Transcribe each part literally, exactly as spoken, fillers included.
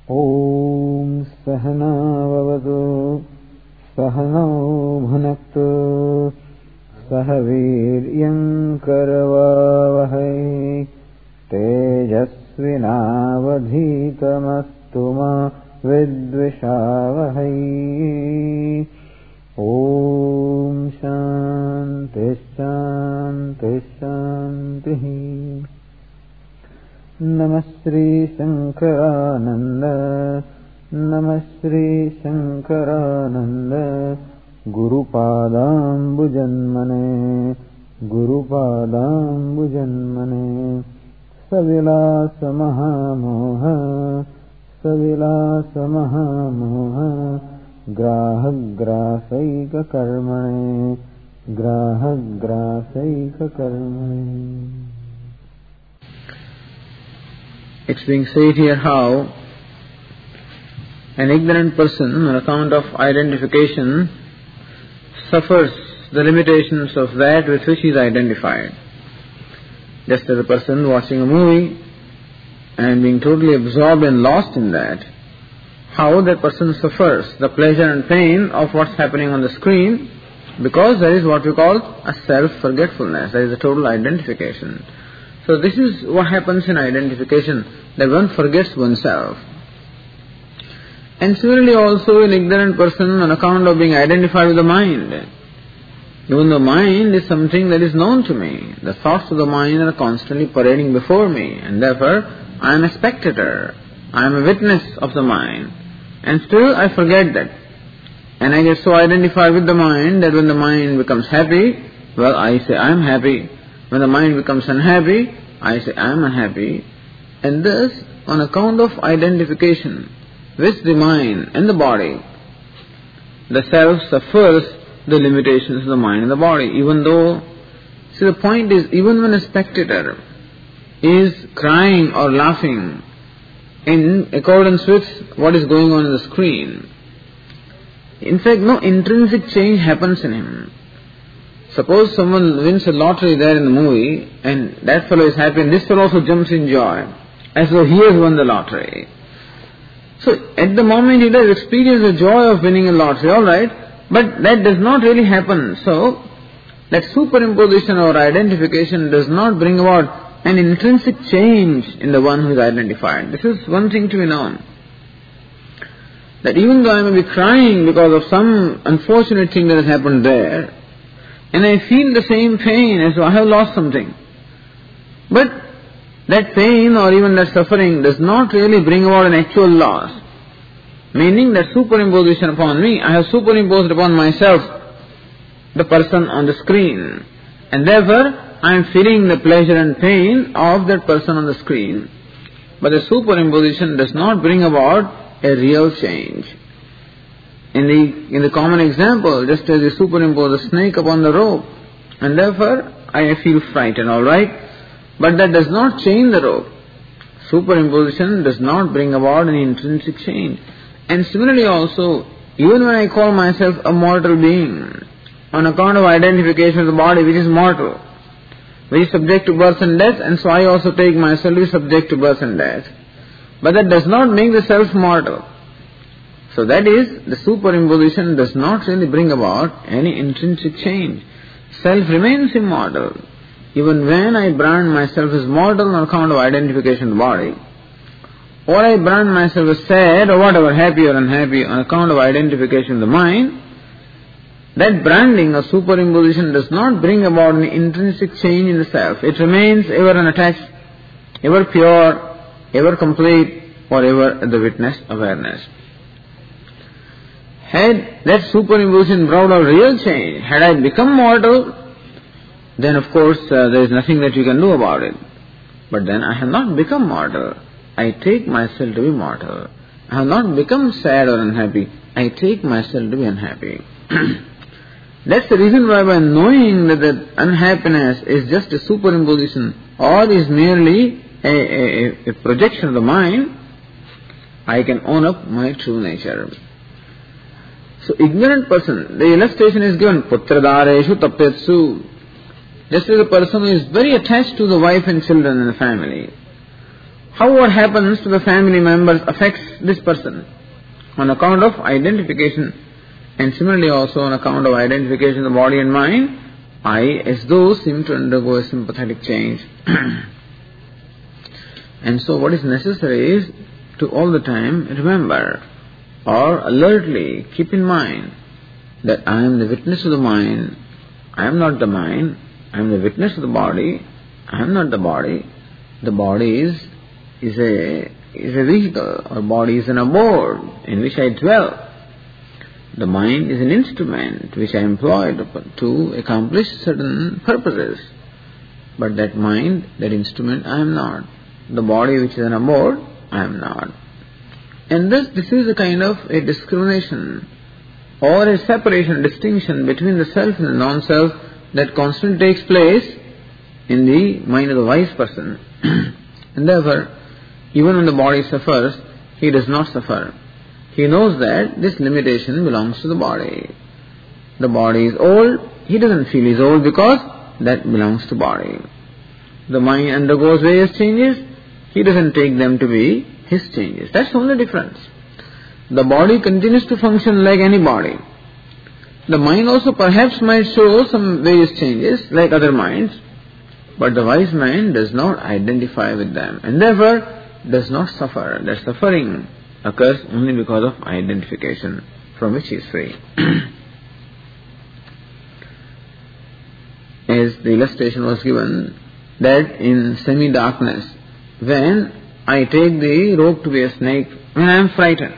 Om Sahana Vavadu Sahano Bhunaktu Sahaviryam Karavavahai Tejasvinavadhitamastu ma Vidvishavahai. Om Shanti Shanti Shanti. Namastri Shankarananda Namastri Shankarananda Guru Padam Bhujanmane Guru Padam Bhujanmane Savilasa Mahamoha Savilasa Mahamoha Graha Grasaika Karmane Graha Grasaika Karmane. It's being said here how an ignorant person, on account of identification, suffers the limitations of that with which he is identified. Just as a person watching a movie and being totally absorbed and lost in that, how that person suffers the pleasure and pain of what's happening on the screen, because there is what we call a self-forgetfulness, there is a total identification. So this is what happens in identification, that one forgets oneself. And similarly also an ignorant person, on account of being identified with the mind. Even the mind is something that is known to me. The thoughts of the mind are constantly parading before me, and therefore I am a spectator. I am a witness of the mind. And still I forget that. And I get so identified with the mind that when the mind becomes happy, well, I say I am happy. When the mind becomes unhappy, I say I am unhappy. And thus, on account of identification with the mind and the body, the self suffers the limitations of the mind and the body. Even though, see, the point is, even when a spectator is crying or laughing in accordance with what is going on in the screen, in fact, no intrinsic change happens in him. Suppose someone wins a lottery there in the movie, and that fellow is happy, and this fellow also jumps in joy, as though he has won the lottery. So, at the moment he does experience the joy of winning a lottery, alright, but that does not really happen. So, that superimposition or identification does not bring about an intrinsic change in the one who is identified. This is one thing to be known. That even though I may be crying because of some unfortunate thing that has happened there, and I feel the same pain as though I have lost something. But that pain or even that suffering does not really bring about an actual loss. Meaning that superimposition upon me, I have superimposed upon myself the person on the screen. And therefore, I am feeling the pleasure and pain of that person on the screen. But the superimposition does not bring about a real change. In the in the common example, just as you superimpose a snake upon the rope, and therefore I feel frightened, alright, but that does not change the rope. Superimposition does not bring about any intrinsic change. And similarly also, even when I call myself a mortal being, on account of identification of the body which is mortal, which is subject to birth and death, and so I also take myself to be subject to birth and death. But that does not make the self mortal. So that is, the superimposition does not really bring about any intrinsic change. Self remains immortal. Even when I brand myself as mortal on account of identification of the body, or I brand myself as sad or whatever, happy or unhappy on account of identification of the mind, that branding or superimposition does not bring about any intrinsic change in the self. It remains ever unattached, ever pure, ever complete, or ever the witness awareness. Had that superimposition brought about real change, had I become mortal, then of course uh, there is nothing that you can do about it. But then I have not become mortal. I take myself to be mortal. I have not become sad or unhappy. I take myself to be unhappy. That's the reason why, by knowing that the unhappiness is just a superimposition or is merely a, a, a projection of the mind, I can own up my true nature. So ignorant person, the illustration is given, putradareshu tapyatsu. Just as a person who is very attached to the wife and children and the family, how what happens to the family members affects this person on account of identification. And similarly also on account of identification of the body and mind, I as though seem to undergo a sympathetic change. And so what is necessary is to all the time remember or alertly keep in mind that I am the witness of the mind, I am not the mind, I am the witness of the body, I am not the body. The body is, is a is a vehicle, or body is an abode in which I dwell. The mind is an instrument which I employ to accomplish certain purposes. But that mind, that instrument, I am not. The body which is an abode, I am not. And thus this is a kind of a discrimination or a separation, distinction between the self and the non-self that constantly takes place in the mind of the wise person. And therefore, even when the body suffers, he does not suffer. He knows that this limitation belongs to the body. The body is old, he doesn't feel he's old because that belongs to body. The mind undergoes various changes, he doesn't take them to be his changes. That's the only difference. The body continues to function like any body. The mind also perhaps might show some various changes like other minds, but the wise mind does not identify with them and therefore does not suffer. That suffering occurs only because of identification from which he is free. As the illustration was given, that in semi-darkness, when I take the rope to be a snake, when I am frightened,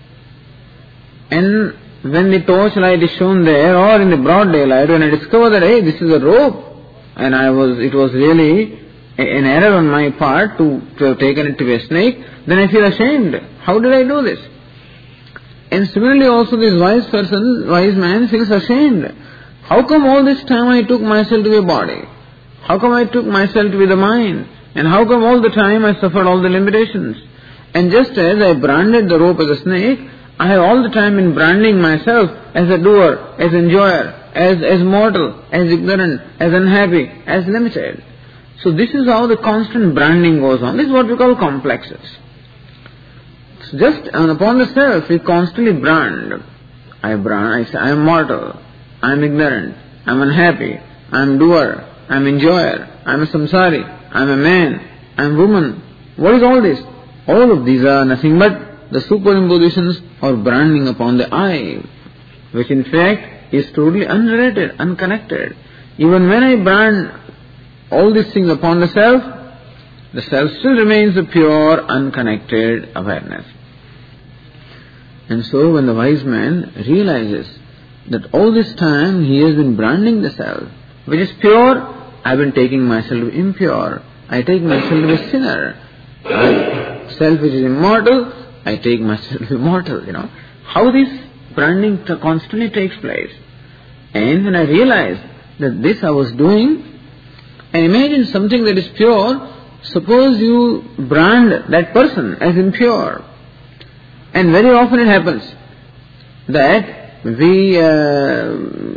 and when the torchlight is shown there, or in the broad daylight, when I discover that, hey, this is a rope, and I was, it was really an error on my part to, to have taken it to be a snake, then I feel ashamed. How did I do this? And similarly also this wise person, wise man feels ashamed. How come all this time I took myself to be a body? How come I took myself to be the mind? And how come all the time I suffered all the limitations? And just as I branded the rope as a snake, I have all the time been branding myself as a doer, as enjoyer, as, as mortal, as ignorant, as unhappy, as limited. So this is how the constant branding goes on. This is what we call complexes. So just upon the self, we constantly brand. I brand, I say, I am mortal, I am ignorant, I am unhappy, I am doer, I am enjoyer, I am a samsari, I am a man, I am woman. What is all this? All of these are nothing but the superimpositions or branding upon the I, which in fact is totally unrelated, unconnected. Even when I brand all these things upon the self, the self still remains a pure, unconnected awareness. And so when the wise man realizes that all this time he has been branding the self, which is pure, I have been taking myself to be impure, I take myself to be a sinner. I, self which is immortal, I take myself to be mortal, you know. How this branding t- constantly takes place. And when I realized that this I was doing, and imagine something that is pure, suppose you brand that person as impure. And very often it happens that we uh,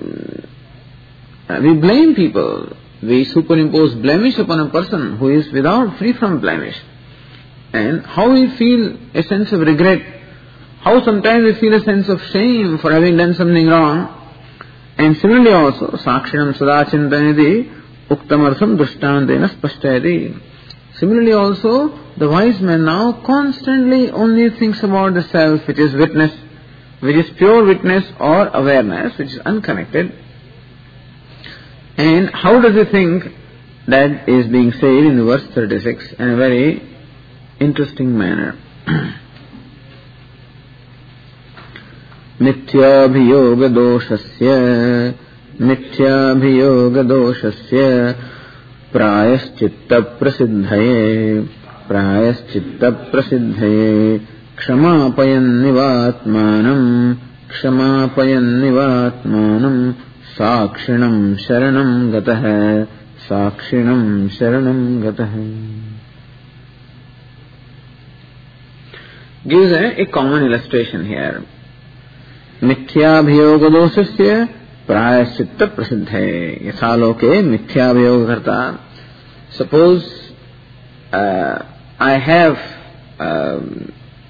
we blame people. We superimpose blemish upon a person who is without, free from blemish. And how we feel a sense of regret, how sometimes we feel a sense of shame for having done something wrong. And similarly also, sakshinam sadachintanidhi uktamartham drishtantena spashtayati. Similarly also, the wise man now constantly only thinks about the self, which is witness, which is pure witness or awareness, which is unconnected. And how does he think? That is being said in verse thirty-six in a very interesting manner. Mithyabhiyoga doshasya Mithyabhiyoga doshasya Prayaschitta prasiddhaye Prayaschitta prasiddhaye Kshamapayan nivatmanam Kshamapayan nivatmanam Sakshinam sharanam gatah Sakshinam sharanam gatah. Gives a, a common illustration here. Mithyabhiyoga dosasya Prayaschitta prasiddhaye. Yasaloke mithyabhiyoga karta. Suppose uh, I have um,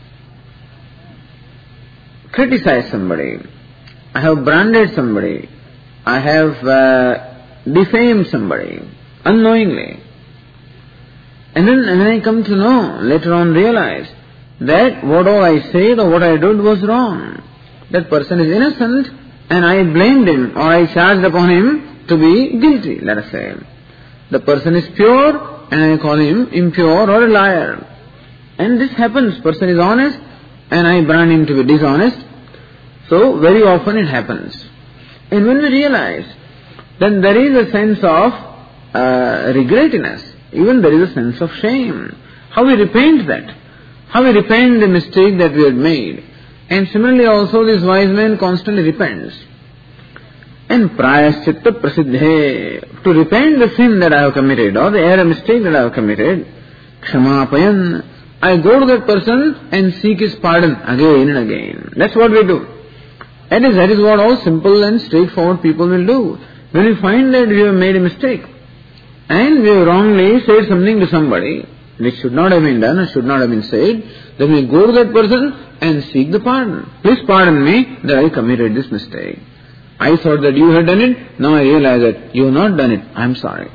criticized somebody, I have branded somebody, I have uh, defamed somebody unknowingly. And then when I come to know, later on realize that what all I said or what I did was wrong. That person is innocent and I blamed him or I charged upon him to be guilty, let us say. The person is pure and I call him impure or a liar. And this happens, person is honest and I brand him to be dishonest. So very often it happens. And when we realize, then there is a sense of uh, regret in us. Even there is a sense of shame. How we repent that. How we repent the mistake that we had made. And similarly also this wise man constantly repents. And prayaschitta prasiddhe. To repent the sin that I have committed or the error mistake that I have committed, kshamapayan. I go to that person and seek his pardon again and again. That's what we do. That is, that is what all simple and straightforward people will do. When we find that we have made a mistake and we have wrongly said something to somebody which should not have been done or should not have been said, then we go to that person and seek the pardon. Please pardon me that I committed this mistake. I thought that you had done it, now I realize that you have not done it. I am sorry.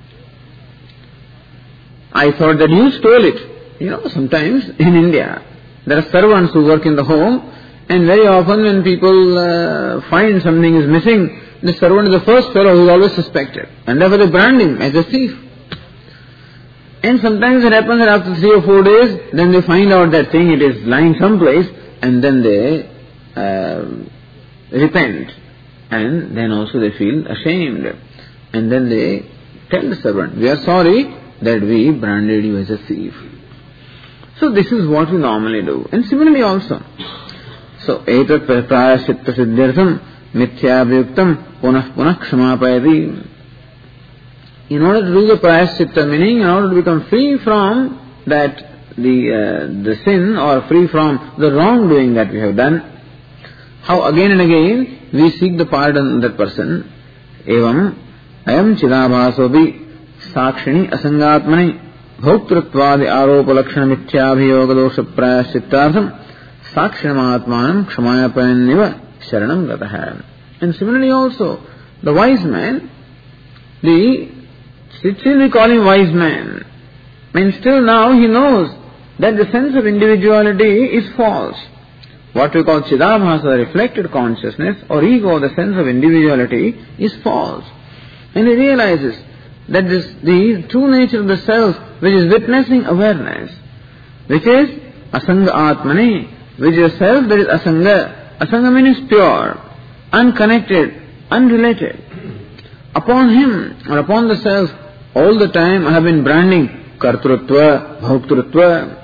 I thought that you stole it. You know, sometimes in India, there are servants who work in the home, and very often when people uh, find something is missing, the servant is the first fellow who is always suspected. And therefore they brand him as a thief. And sometimes it happens that after three or four days, then they find out that thing, it is lying someplace, and then they uh, repent. And then also they feel ashamed. And then they tell the servant, we are sorry that we branded you as a thief. So this is what we normally do. And similarly also. So, etat prayaschitta siddhyartham mithyabhyuktam punah punah kshamapayavi. In order to do the prayaschitta, meaning in order to become free from that, the uh, the sin or free from the wrongdoing that we have done, how again and again we seek the pardon of that person. Evam ayam chidabhasobi sakshini asangatmani bhoktruttvadi aropalakshana mithyabhiyoga dosha prayaschittaartham sakshamatmanam kshamayapayaniva sharanam gataha. And similarly also, the wise man, the still we call him wise man. I mean, still now he knows that the sense of individuality is false. What we call chidabhasa, reflected consciousness or ego, the sense of individuality, is false. And he realizes that this, the true nature of the self, which is witnessing awareness, which is asanga atmani, which is a self that is asanga. Asanga means pure, unconnected, unrelated. Upon him or upon the self, all the time I have been branding kartrutva, bhoktrutva.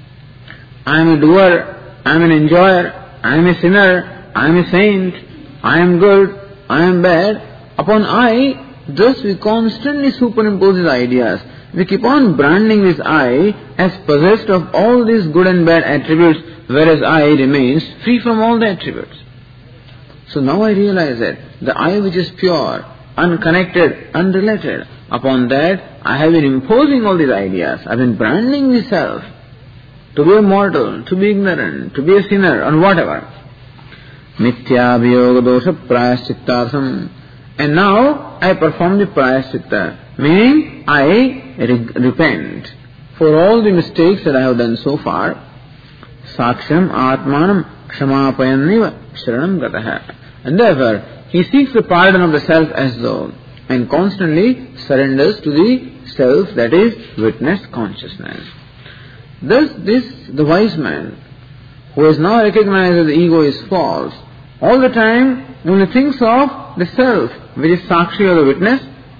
I am a doer, I am an enjoyer, I am a sinner, I am a saint, I am good, I am bad. Upon I, thus we constantly superimpose these ideas. We keep on branding this I as possessed of all these good and bad attributes, whereas I remains free from all the attributes. So now I realize that the I which is pure, unconnected, unrelated, upon that I have been imposing all these ideas. I have been branding the self to be a mortal, to be ignorant, to be a sinner, or whatever. Mithya abhiyoga dosha prayaschittarsam. And now I perform the prayaschitta, meaning I re- repent for all the mistakes that I have done so far. Saksham atmanam kshamapayanniva sharanam gataha. And therefore he seeks the pardon of the self as though, and constantly surrenders to the self that is witness consciousness. Thus this, the wise man, who has now recognized that the ego is false, all the time only thinks of the self, which is Sakshi or the witness,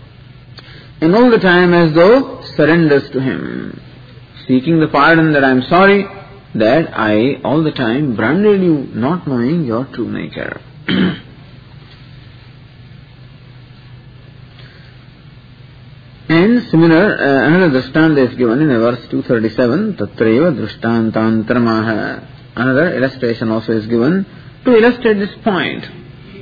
and all the time as though surrenders to him, seeking the pardon that I am sorry that I all the time branded you, not knowing your true nature. And similar, uh, another drishtanta is given in verse two thirty-seven, tatreva drishtantantaramaha. Another illustration also is given to illustrate this point.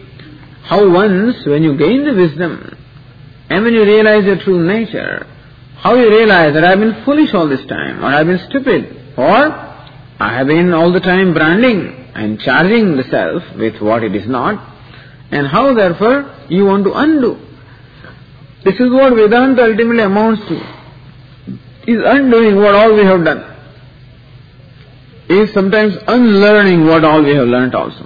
How once, when you gain the wisdom and when you realize your true nature, how you realize that I have been foolish all this time, or I have been stupid, or I have been all the time branding and charging the self with what it is not, and how therefore you want to undo. This is what Vedanta ultimately amounts to, is undoing what all we have done, is sometimes unlearning what all we have learnt also.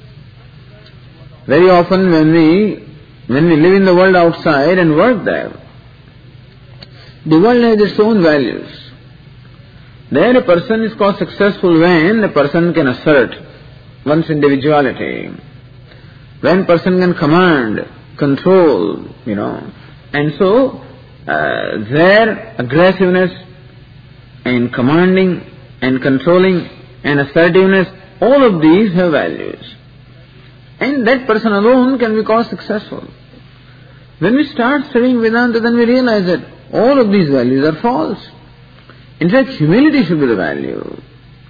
Very often when we when we live in the world outside and work there, the world has its own values. There a person is called successful when a person can assert one's individuality, when person can command, control, you know. And so uh, their aggressiveness and commanding and controlling and assertiveness, all of these have values. And that person alone can be called successful. When we start studying Vedanta, then we realize that all of these values are false. In fact, humility should be the value,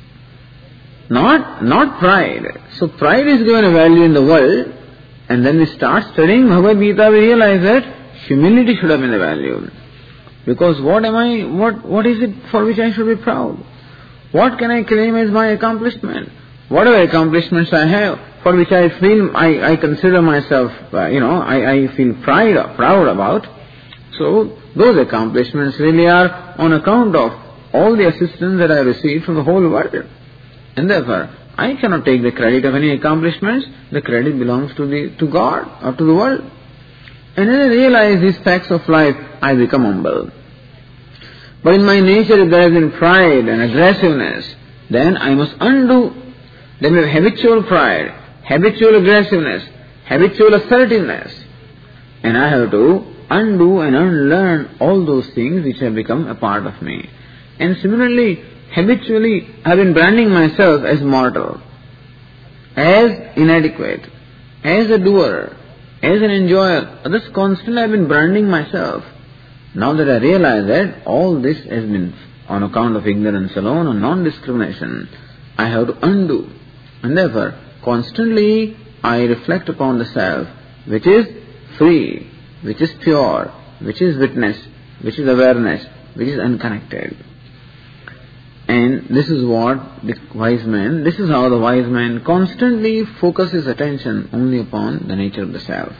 not not pride. So pride is given a value in the world, and then we start studying Bhagavad Gita, we realize that humility should have been the value. Because what am I, what what is it for which I should be proud? What can I claim as my accomplishment? Whatever accomplishments I have, for which I feel, I, I consider myself, uh, you know, I, I feel pride, proud about. So those accomplishments really are on account of all the assistance that I received from the whole world. And therefore, I cannot take the credit of any accomplishments. The credit belongs to the to God or to the world. And when I realize these facts of life, I become humble. But in my nature, if there has been pride and aggressiveness, then I must undo. Then we have habitual pride, habitual aggressiveness, habitual assertiveness. And I have to undo and unlearn all those things which have become a part of me. And similarly, habitually, I have been branding myself as mortal, as inadequate, as a doer, as an enjoyer. Thus constantly I have been branding myself. Now that I realize that all this has been on account of ignorance alone or non-discrimination, I have to undo. And therefore, constantly I reflect upon the self which is free, which is pure, which is witness, which is awareness, which is unconnected. And this is what the wise man, this is how the wise man constantly focuses attention only upon the nature of the self.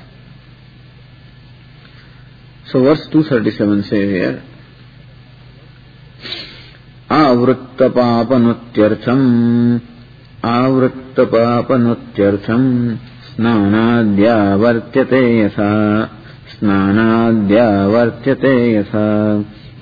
So verse two thirty-seven says here, Avritta papanutyartham Avritta papanutyartham Snanadya vartyate yasa Snanadya vartyate yasa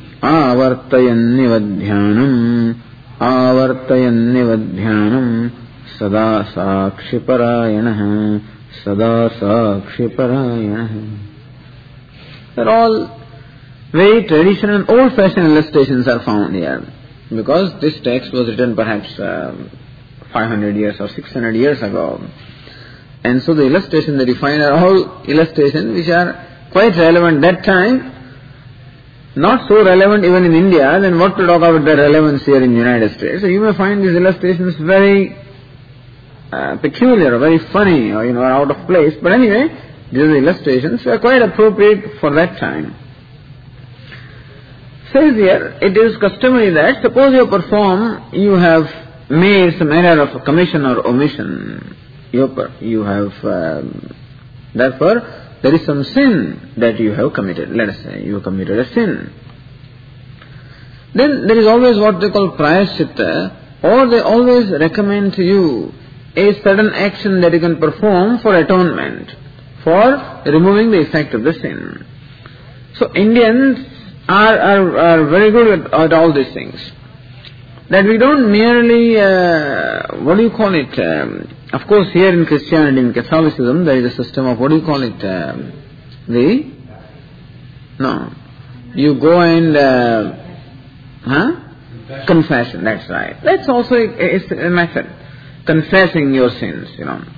Avartayannivadhyanam Avartayannivadhyanam Sada sakshiparayanah Sada sakshiparayanah. They're all very traditional and old-fashioned illustrations are found here. Because this text was written perhaps um, five hundred years or six hundred years ago. And so the illustrations that you find are all illustrations which are quite relevant that time. Not so relevant even in India, then what to talk about their relevance here in the United States. So you may find these illustrations very uh, peculiar, or very funny, or you know, out of place. But anyway, these illustrations were quite appropriate for that time. Says here, it is customary that suppose you perform, you have made some error of commission or omission. You, you have, um, therefore, there is some sin that you have committed. Let us say you have committed a sin. Then there is always what they call prayaschitta, or they always recommend to you a certain action that you can perform for atonement, for removing the effect of the sin. So Indians are, are, are very good at, at all these things. That we don't merely, uh, what do you call it, um, of course here in Christianity, in Catholicism, there is a system of, what do you call it, um, the, no, you go and, uh, huh? Confession. Confession, that's right. That's also a, a, a method, confessing your sins, you know.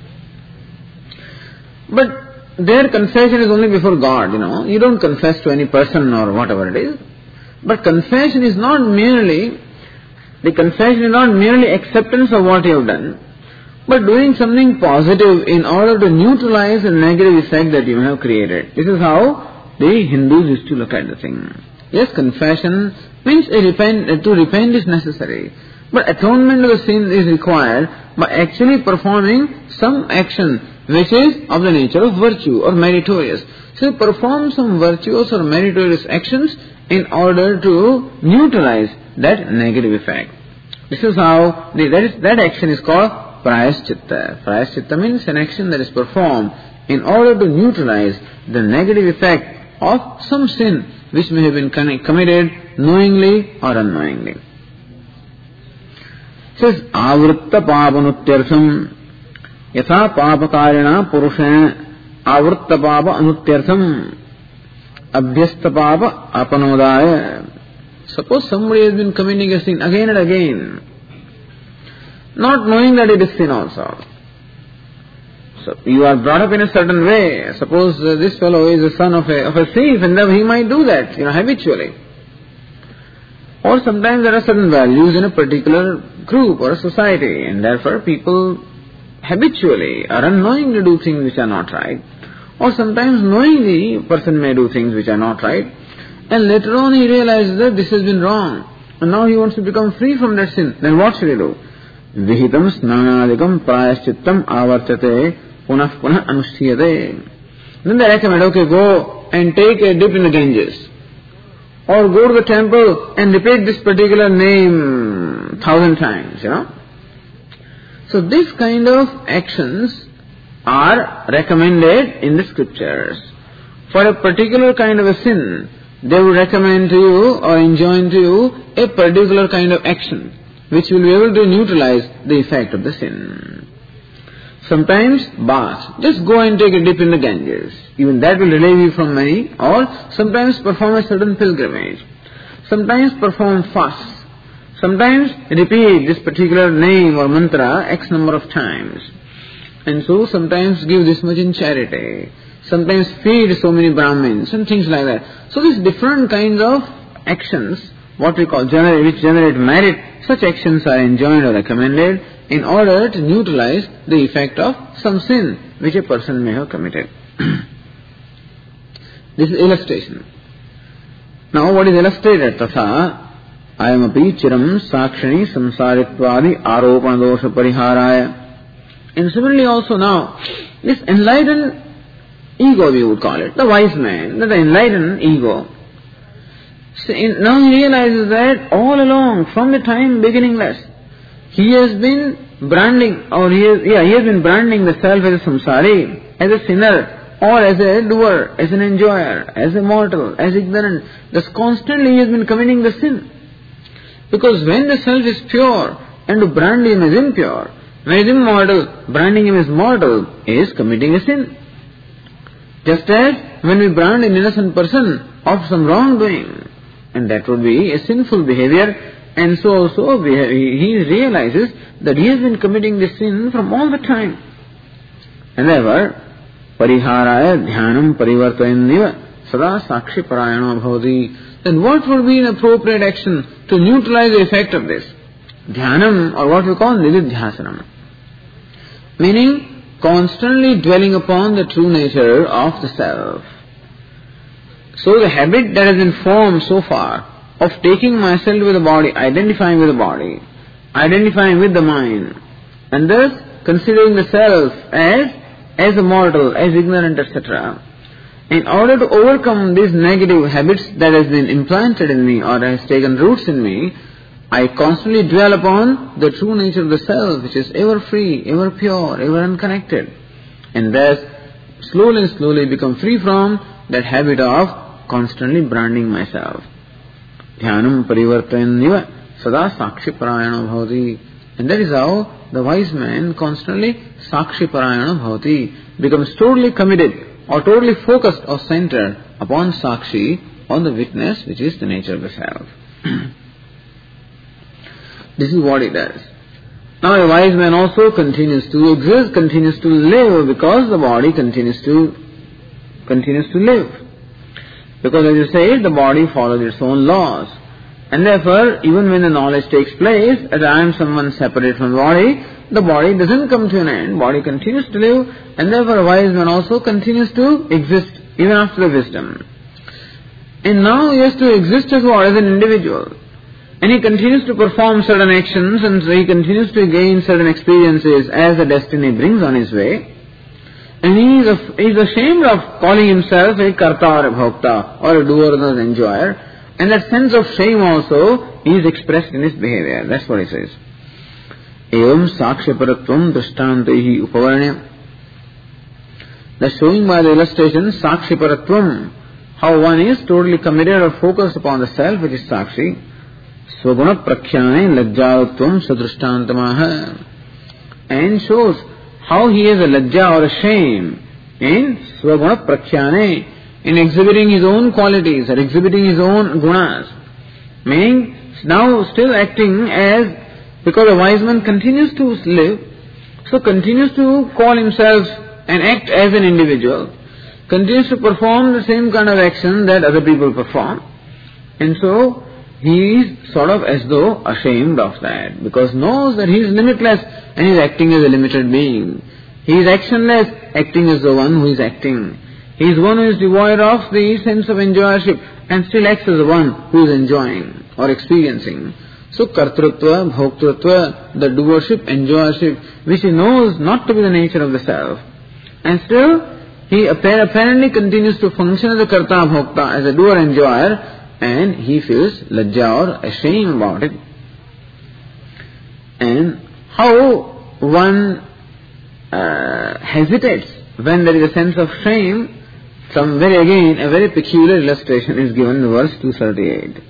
But their confession is only before God, you know. You don't confess to any person or whatever it is. But confession is not merely, the confession is not merely acceptance of what you have done, but doing something positive in order to neutralize the negative effect that you have created. This is how the Hindus used to look at the thing. Yes, confession means a repent, to repent is necessary. But atonement of the sin is required by actually performing some action which is of the nature of virtue or meritorious. So perform some virtuous or meritorious actions in order to neutralize that negative effect. This is how, the, that, is, that action is called prayaschitta. Prayaschitta means an action that is performed in order to neutralize the negative effect of some sin which may have been committed knowingly or unknowingly. It says, Avritta papanutyartham yatha papakarina purushena Avritta papa anutyartham abhyasta papa apanodaya. Suppose somebody has been committing a sin again and again, not knowing that it is sin also. So you are brought up in a certain way. Suppose uh, this fellow is the son of a, of a thief, and then he might do that, you know, habitually. Or sometimes there are certain values in a particular group or a society, and therefore people habitually or unknowingly do things which are not right. Or sometimes knowingly a person may do things which are not right, and later on he realizes that this has been wrong, and now he wants to become free from that sin. Then what should he do? Vihitam snanadikam prayaschittam avartate punah punah anushtiyate. Then they recommend, okay, go and take a dip in the Ganges. Or go to the temple and repeat this particular name thousand times, you know. So this kind of actions are recommended in the scriptures. For a particular kind of a sin, they would recommend to you or enjoin to you a particular kind of action which will be able to neutralize the effect of the sin. Sometimes bath, just go and take a dip in the Ganges. Even that will relieve you from many. Or sometimes perform a certain pilgrimage. Sometimes perform fast. Sometimes repeat this particular name or mantra X number of times. And so sometimes give this much in charity. Sometimes feed so many Brahmins and things like that. So these different kinds of actions, what we call generate, which generate merit, such actions are enjoined or recommended in order to neutralize the effect of some sin which a person may have committed. This is illustration. Now what is illustrated? Tatha ayamapi chiram sakshini samsaritvadi aropana dosha pariharaya. And similarly also now, this enlightened ego, we would call it, the wise man, the enlightened ego. So in, now he realizes that all along, from the time beginningless, he has been branding, or he has, yeah, he has been branding the self as a samsari, as a sinner, or as a doer, as an enjoyer, as a mortal, as ignorant. Thus constantly he has been committing the sin. Because when the self is pure, and to brand him as impure, when he is immortal, branding him as mortal is committing a sin. Just as when we brand an innocent person of some wrongdoing, and that would be a sinful behavior, and so also he realizes that he has been committing this sin from all the time. And therefore, pariharaya dhyanam parivartayanniva sada sakshi parayana bhavati. Then what would be an appropriate action to neutralize the effect of this? Dhyanam, or what we call nididhyasanam. Meaning, constantly dwelling upon the true nature of the self. So the habit that has been formed so far of taking myself with the body, identifying with the body, identifying with the mind, and thus considering the self as, as a mortal, as ignorant, et cetera. In order to overcome these negative habits that has been implanted in me or has taken roots in me, I constantly dwell upon the true nature of the self, which is ever free, ever pure, ever unconnected. And thus, slowly and slowly become free from that habit of constantly branding myself. Dhyanam parivartayanniva sada sakshi parayana bhavati. And that is how the wise man constantly sakshi parayana bhavati, becomes totally committed or totally focused or centered upon sakshi, on the witness, which is the nature of the self. This is what he does. Now a wise man also continues to exist, continues to live, because the body continues to continues to live. Because as you say, the body follows its own laws. And therefore, even when the knowledge takes place, as I am someone separate from the body, the body doesn't come to an end, body continues to live, and therefore a wise man also continues to exist even after the wisdom. And now he has to exist as what? As an individual. And he continues to perform certain actions and so he continues to gain certain experiences as the destiny brings on his way. And he is, a, he is ashamed of calling himself a karta or a bhokta or a doer or an enjoyer. And that sense of shame also is expressed in his behavior. That's what he says. Evam sakshaparatvam drishtantehi upavarnya. The showing by the illustration sakshaparatvam, how one is totally committed or focused upon the self, which is sakshi. Svaguna prakhyane lajjaratvam sadrishtantamaha. And shows how he has a lajja or a shame in svaguna prakhyane, in exhibiting his own qualities or exhibiting his own gunas. Meaning, now still acting as, because a wise man continues to live, so continues to call himself and act as an individual, continues to perform the same kind of action that other people perform. And so, he is sort of as though ashamed of that, because knows that he is limitless and he is acting as a limited being. He is actionless, acting as the one who is acting. He is one who is devoid of the sense of enjoyership and still acts as the one who is enjoying or experiencing. So kartrutva, bhoktrutva, the doership, enjoyership, which he knows not to be the nature of the self. And still, he apparently continues to function as a karta, bhokta, as a doer, enjoyer, and he feels lajja or ashamed about it. And how one uh, hesitates when there is a sense of shame, some very again, a very peculiar illustration is given in verse two thirty-eight.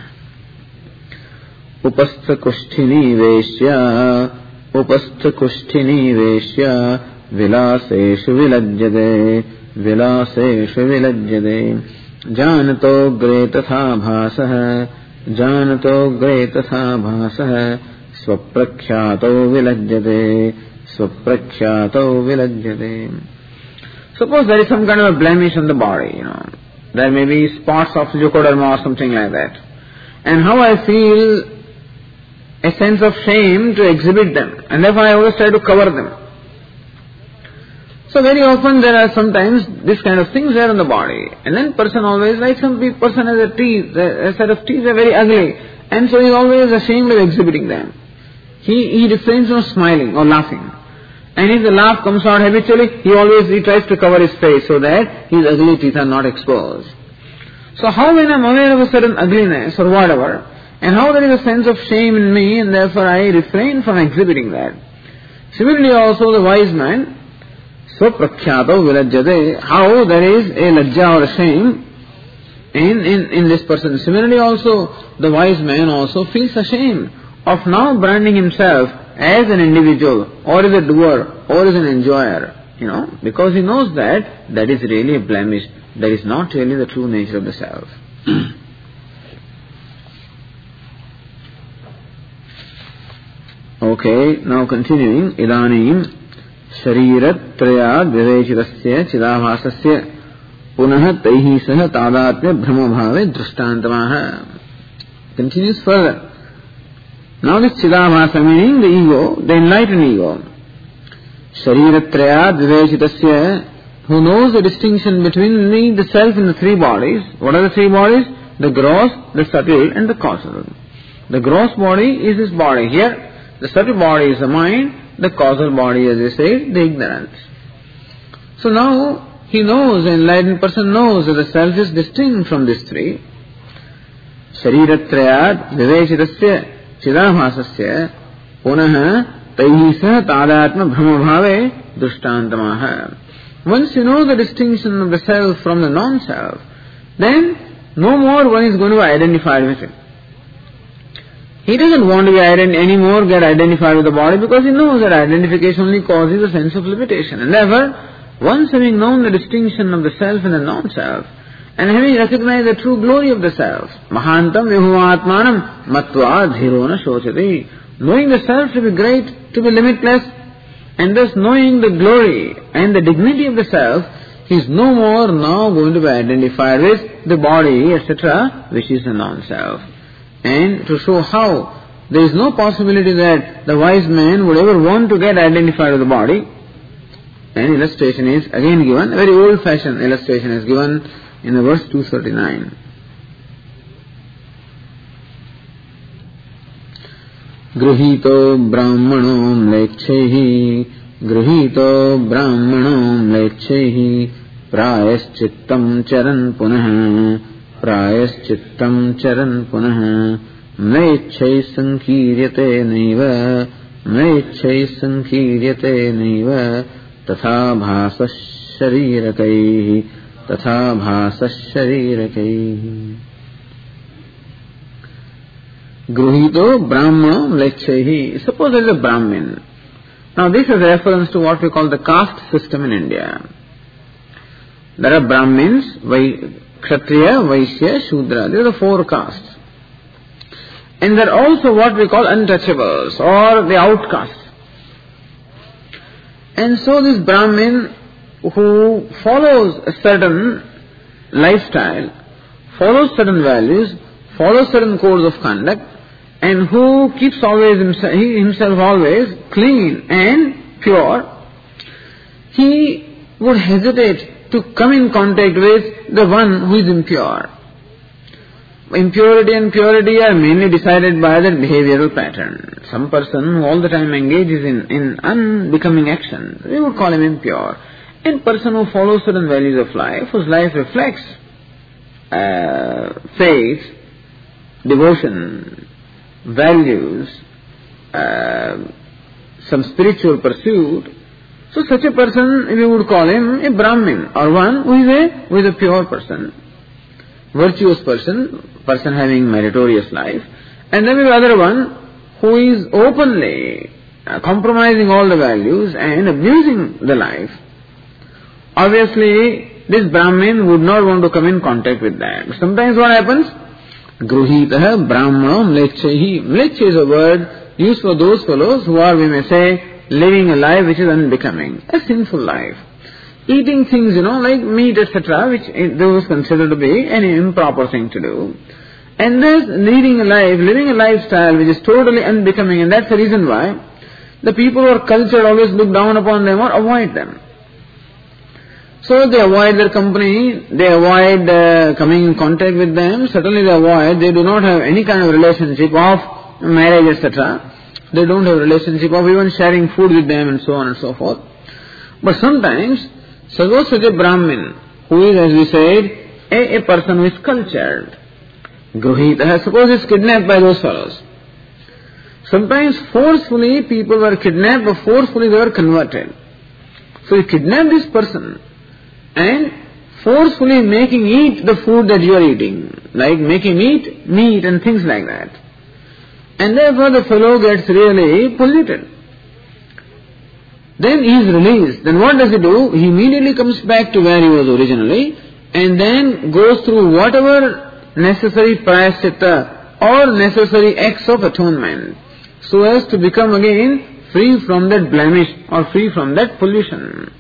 Upastha kusthini veshya, upastha kusthini veshya, vilaseshu vilajjade, vilaseshu vilajjade, janato gre tatha bhasah, janato gre tatha bhasah, swaprakhyato vilajjade, swaprakhyato vilajjade. Suppose there is some kind of a blemish on the body, you know. There may be spots of leukoderma or something like that. And how I feel a sense of shame to exhibit them. And therefore I always try to cover them. So very often there are sometimes this kind of things there on the body. And then person always, like some person has a teeth, a set of teeth are very ugly. And so he is always ashamed of exhibiting them. He, he refrains from smiling or laughing. And if the laugh comes out habitually, he always he tries to cover his face so that his ugly teeth are not exposed. So how when I am aware of a certain ugliness or whatever, and how there is a sense of shame in me and therefore I refrain from exhibiting that. Similarly also the wise man, swaprakhyato vilajjade, how there is a lajja or a shame in, in, in this person. Similarly also the wise man also feels ashamed of now branding himself as an individual, or as a doer, or as an enjoyer, you know, because he knows that that is really a blemish, that is not really the true nature of the self. Okay, now continuing, idanim sharirat trayad vivechitasya chidabhasasya punah taihi sah tadatmya brahmabhave drishtantamaha. Continues further. Now this Chidabhasa meaning the ego, the enlightened ego. Shariratrayad vivechitasya, who knows the distinction between me, the self and the three bodies. What are the three bodies? The gross, the subtle and the causal. The gross body is this body here. The subtle body is the mind. The causal body, as they say, the ignorance. So now he knows, the enlightened person knows that the self is distinct from these three. Shariratrayad vivechitasya Chidabhasasya punah taihi sah tadatma brahmabhave drishtantamaha. Once you know the distinction of the self from the non-self, then no more one is going to be identified with it. He doesn't want to be ident- anymore get identified with the body because he knows that identification only causes a sense of limitation. And therefore, once having known the distinction of the self and the non-self, and having recognized the true glory of the self, mahantam vihumatmanam matva dhirona shochati, knowing the self to be great, to be limitless, and thus knowing the glory and the dignity of the self, he is no more now going to be identified with the body, et cetera, which is the non-self. And to show how there is no possibility that the wise man would ever want to get identified with the body, an illustration is again given, a very old-fashioned illustration is given in the verse two thirty-nine. Gruhito brahmano mlechehi, Gruhito brahmano mlechehi, Prayaschittam charan punah, Prayaschittam charan punah, Mlechai sankiryate naiva, Mlechai sankiryate naiva, Tatha bhasas sharirakaih, Tatha bhasas sharirakaih. Gruhito brahmana mlechehi. Suppose there is a Brahmin. Now this is a reference to what we call the caste system in India. There are Brahmins, Kshatriya, Vaishya, Shudra. These are the four castes. And there are also what we call untouchables or the outcasts. And so this Brahmin who follows a certain lifestyle, follows certain values, follows certain codes of conduct, and who keeps always himself, he himself always clean and pure, he would hesitate to come in contact with the one who is impure. Impurity and purity are mainly decided by their behavioral pattern. Some person who all the time engages in, in unbecoming action, we would call him impure. And person who follows certain values of life, whose life reflects uh, faith, devotion, values, uh, some spiritual pursuit. So such a person, we would call him a Brahmin, or one who is a, who is a pure person, virtuous person, person having meritorious life. And then the other one who is openly uh, compromising all the values and abusing the life. Obviously, this Brahmin would not want to come in contact with that. But sometimes what happens? Gruhitaha brahmana mlechehi. Mleche is a word used for those fellows who are, we may say, living a life which is unbecoming, a sinful life. Eating things, you know, like meat, et cetera, which those considered to be an improper thing to do. And thus, leading a life, living a lifestyle which is totally unbecoming, and that's the reason why the people who are cultured always look down upon them or avoid them. So they avoid their company, they avoid uh, coming in contact with them, certainly they avoid, they do not have any kind of relationship of marriage, et cetera. They don't have a relationship of even sharing food with them and so on and so forth. But sometimes, suppose such a Brahmin, who is, as we said, a, a person who is cultured, Gruhita, suppose he is kidnapped by those fellows. Sometimes forcefully people were kidnapped, but forcefully they were converted. So you kidnap this person and forcefully making eat the food that you are eating, like making eat meat and things like that. And therefore the fellow gets really polluted. Then he is released. Then what does he do? He immediately comes back to where he was originally and then goes through whatever necessary prayaschitta or necessary acts of atonement so as to become again free from that blemish or free from that pollution.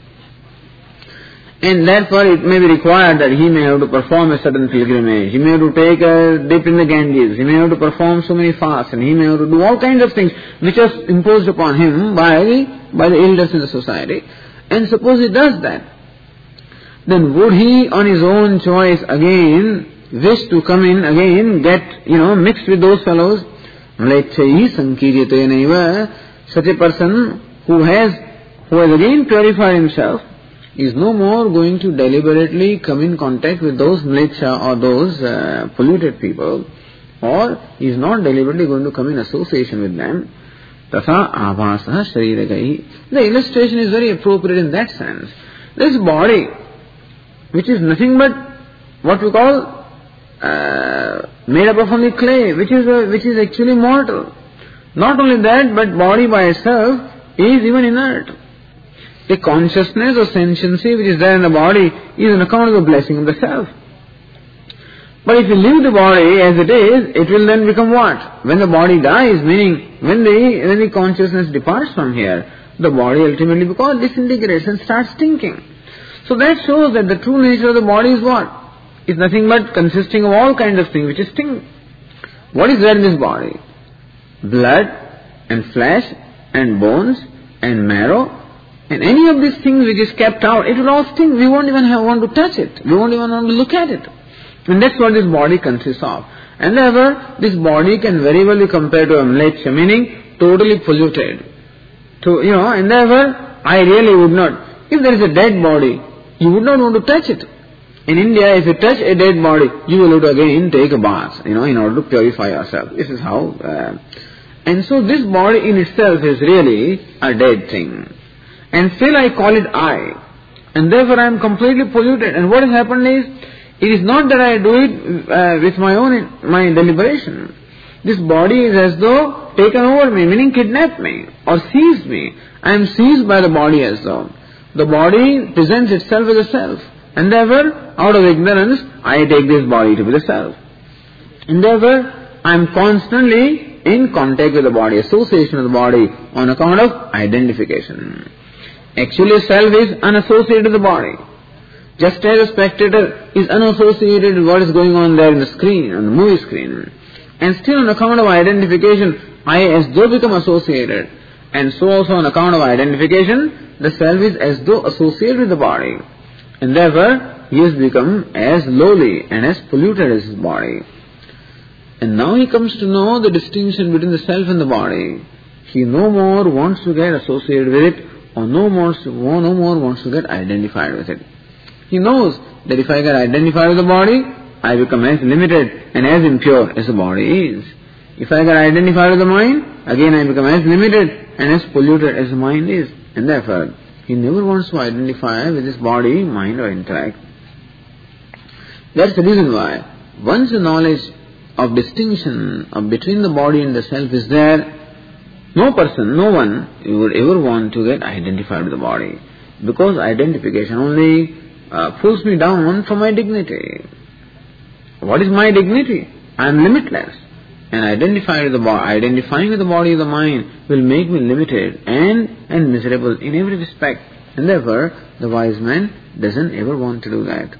And therefore it may be required that he may have to perform a certain pilgrimage, he may have to take a dip in the Ganges, he may have to perform so many fasts, and he may have to do all kinds of things which are imposed upon him by the, by the elders in the society. And suppose he does that, then would he on his own choice again wish to come in again, get, you know, mixed with those fellows? Mlechehi sankiryate naiva. Such a person who has, who has again purified himself, is no more going to deliberately come in contact with those mlecha or those uh, polluted people, or is not deliberately going to come in association with them. Tatha abhasaha shariragai. The illustration is very appropriate in that sense. This body, which is nothing but what we call uh, made up of only clay, which is uh, which is actually mortal. Not only that, but body by itself is even inert. The consciousness or sentiency which is there in the body is an account of the blessing of the self. But if you leave the body as it is, it will then become what? When the body dies, meaning when the, when the consciousness departs from here, the body ultimately becomes disintegrates and starts stinking. So that shows that the true nature of the body is what? It's nothing but consisting of all kinds of things which is stink. What is there in this body? Blood and flesh and bones and marrow. And any of these things which is kept out, it will all stink. We won't even have, want to touch it. We won't even want to look at it. And that's what this body consists of. And therefore, this body can very well be compared to a mlecha, meaning totally polluted. To, you know, and therefore, I really would not. If there is a dead body, you would not want to touch it. In India, if you touch a dead body, you will have to again take a bath, you know, in order to purify yourself. This is how. Uh, and so this body in itself is really a dead thing. And still I call it I. And therefore I am completely polluted. And what has happened is, it is not that I do it uh, with my own, my deliberation. This body is as though taken over me, meaning kidnapped me or seized me. I am seized by the body as though. The body presents itself as a self. And therefore, out of ignorance, I take this body to be the self. And therefore, I am constantly in contact with the body, association with the body on account of identification. Actually, self is unassociated with the body. Just as a spectator is unassociated with what is going on there in the screen, on the movie screen. And still on account of identification, I as though become associated. And so also on account of identification, the self is as though associated with the body. And therefore, he has become as lowly and as polluted as his body. And now he comes to know the distinction between the self and the body. He no more wants to get associated with it, or no more, no more wants to get identified with it. He knows that if I get identified with the body, I become as limited and as impure as the body is. If I get identified with the mind, again I become as limited and as polluted as the mind is. And therefore, he never wants to identify with his body, mind or intellect. That's the reason why, once the knowledge of distinction of between the body and the self is there, no person, no one would ever want to get identified with the body. Because identification only uh, pulls me down from my dignity. What is my dignity? I am limitless. And identify with the bo- identifying with the body of the mind will make me limited and, and miserable in every respect. And therefore, the wise man doesn't ever want to do that.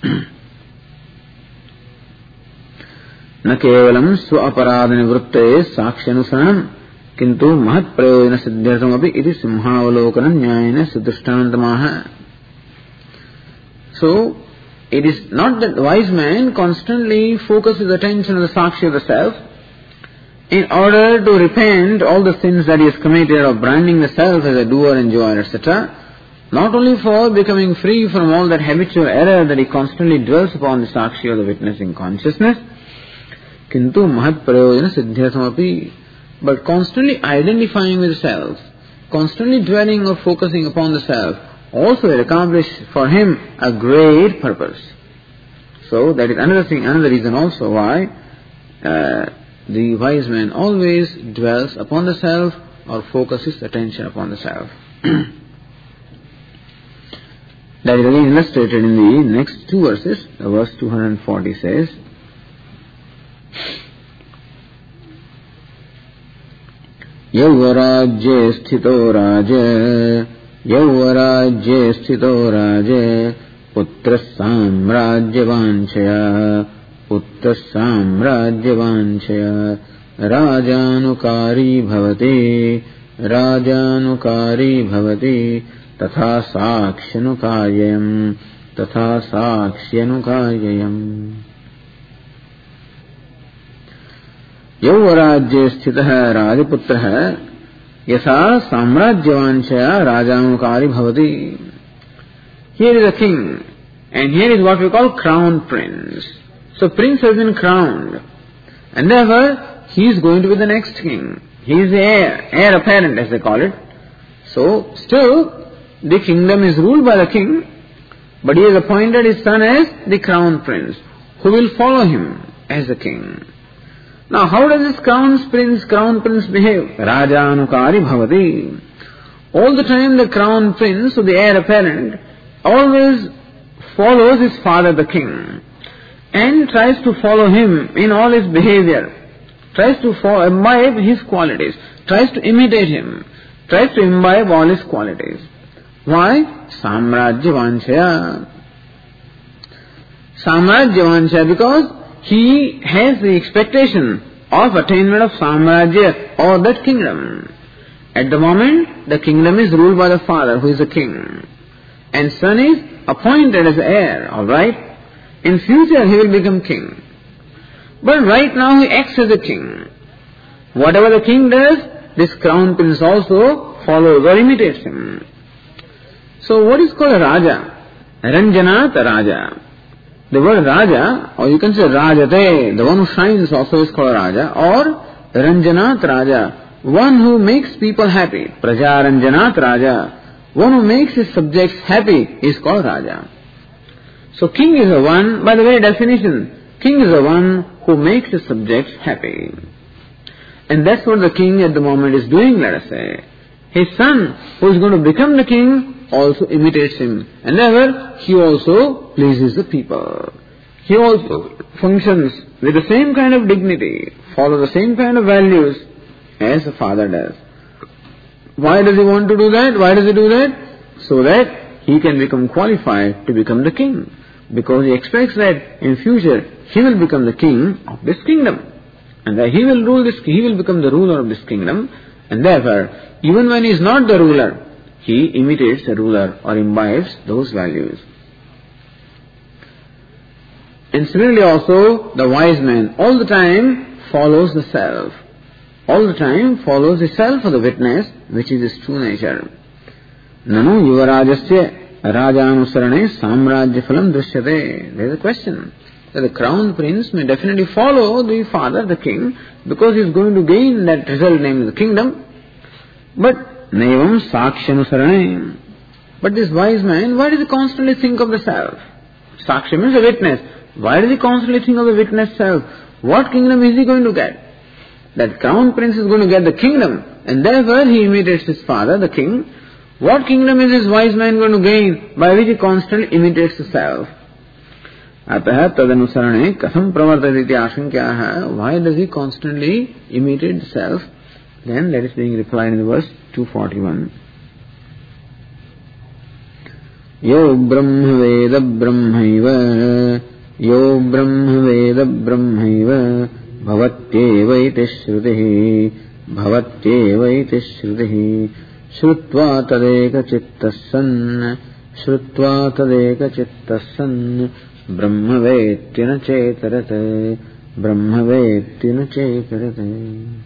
न केवलं स्व अपराध निवृत्ते साक्ष्यानुसरणं किंतु महत् प्रयोजन सिद्ध्यर्थमपि इति सिंहावलोकनं न्यायेन सुदृष्टान्तमाह. So, it is not that the wise man constantly focuses attention on the sakshi of the self in order to repent all the sins that he has committed of branding the self as a doer, enjoyer, et cetera. Not only for becoming free from all that habitual error that he constantly dwells upon the sakshi of the witnessing consciousness, kintu mahat prayojana siddhyarthamapi, but constantly identifying with the self, constantly dwelling or focusing upon the self, also will accomplish for him a great purpose. So that is another thing, another reason also why uh, the wise man always dwells upon the self or focuses attention upon the self. That is again illustrated in the next two verses. The verse two hundred forty says, Yauvarajye sthito raja, Yauvarajye sthito raja, Putra samrajyavanchaya, Putra samrajyavanchaya, Rajanukari bhavati, Rajanukari bhavati, Tatha sakshanukaryam, Tatha sakshanukaryam. Yauvarajye sthitah rajaputrah, Yasa samrajyavanchaya rajanukari bhavati. Here is a king, and here is what we call crown prince. So prince has been crowned, and therefore he is going to be the next king. He is the heir, heir apparent as they call it. So still the kingdom is ruled by the king, but he has appointed his son as the crown prince, who will follow him as the king. Now how does this crown prince, crown prince behave? Rajanukari bhavati. All the time the crown prince, or the heir apparent, always follows his father the king and tries to follow him in all his behavior, tries to follow, imbibe his qualities, tries to imitate him, tries to imbibe all his qualities. Why? Samrajyavanchaya. Samrajyavanchaya, because he has the expectation of attainment of Samrajya, or that kingdom. At the moment, the kingdom is ruled by the father, who is the king. And son is appointed as heir, alright? In future he will become king. But right now he acts as a king. Whatever the king does, this crown prince also follows or imitates him. So what is called a Raja? Ranjanat Raja. The word Raja, or you can say Rajate, the one who shines also is called Raja, or Ranjanat Raja, one who makes people happy. Praja Ranjanat Raja, one who makes his subjects happy is called Raja. So king is the one, by the very definition, king is the one who makes his subjects happy. And that's what the king at the moment is doing, let us say. His son, who is going to become the king, also imitates him. And ever, he also pleases the people. He also functions with the same kind of dignity, follow the same kind of values as the father does. Why does he want to do that? Why does he do that? So that he can become qualified to become the king. Because he expects that in future he will become the king of this kingdom. And that he will rule this, he will become the ruler of this kingdom. And therefore, even when he is not the ruler, he imitates the ruler or imbibes those values. And similarly also, the wise man all the time follows the self. All the time follows the self or the witness, which is his true nature. Nanu yuvarajasya rajanusarane samrajya phalam drishyate. There is a question. That the crown prince may definitely follow the father, the king, because he is going to gain that result named the kingdom. But Nevam Sakshanusarane. But this wise man, why does he constantly think of the self? Sakshya means a witness. Why does he constantly think of the witness self? What kingdom is he going to get? That crown prince is going to get the kingdom, and therefore he imitates his father, the king. What kingdom is this wise man going to gain by which he constantly imitates the self? Ataha tadanusarane kasam pravartati ashankyaha. Why does he constantly imitate the self? Then that is being replied in the verse two forty-one. Yo brahma veda brahmaiva, yo brahma veda brahmaiva, bhavatyeva iti shrutihi, bhavatyeva iti shrutihi, shrutva tadeka chittasan, shrutva tadeka chittasan, brahma vetina chetarate, brahma vetina chetarate.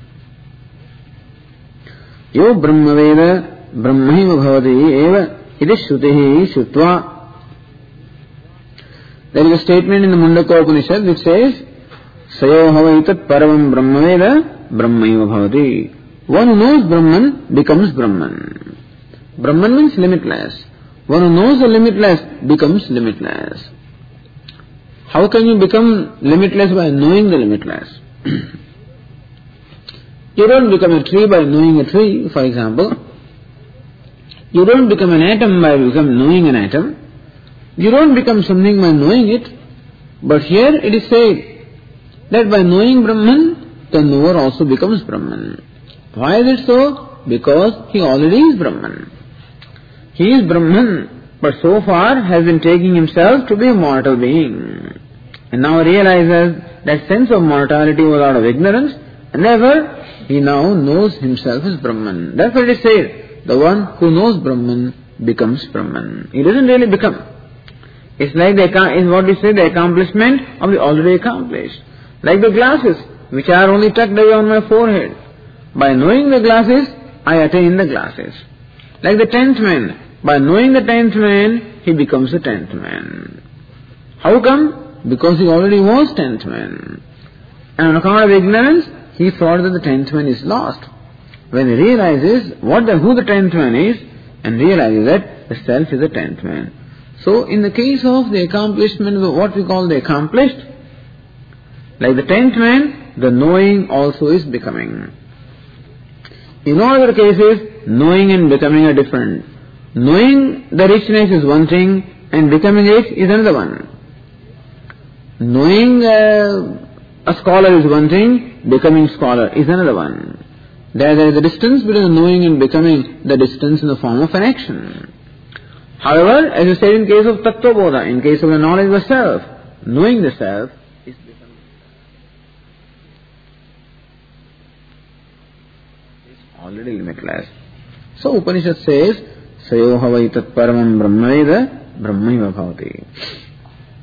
Yo brahma veda brahmaiva bhavati eva iti shrutihi shrutva. There is a statement in the Mundaka Upanishad which says, Sayo havaitat paravam brahma veda brahmaiva bhavati. One who knows Brahman becomes Brahman. Brahman means limitless. One who knows the limitless becomes limitless. How can you become limitless? By knowing the limitless. You don't become a tree by knowing a tree, for example. You don't become an atom by become knowing an atom. You don't become something by knowing it. But here it is said that by knowing Brahman, the knower also becomes Brahman. Why is it so? Because he already is Brahman. He is Brahman, but so far has been taking himself to be a mortal being. And now realizes that sense of mortality was out of ignorance, and therefore he now knows himself as Brahman. Therefore it is said, the one who knows Brahman becomes Brahman. He doesn't really become. It's like the, is what we say, the accomplishment of the already accomplished. Like the glasses, which are only tucked away on my forehead. By knowing the glasses, I attain the glasses. Like the tenth man, by knowing the tenth man, he becomes the tenth man. How come? Because he already was tenth man. And on account of ignorance, he thought that the tenth man is lost. When he realizes what the, who the tenth man is, and realizes that the self is the tenth man. So, in the case of the accomplishment of what we call the accomplished, like the tenth man, the knowing also is becoming. In all other cases, knowing and becoming are different. Knowing the richness is one thing, and becoming it is another one. Knowing uh, a scholar is one thing, becoming scholar is another one. There, there is a distance between knowing and becoming, the distance in the form of an action. However, as I said in case of Tattva Bodha, in case of the knowledge of the self, knowing the self is becoming. It's already limitless. So Upanishad says, Sayo havaitat paramam brahmaveda brahmaiva bhavati.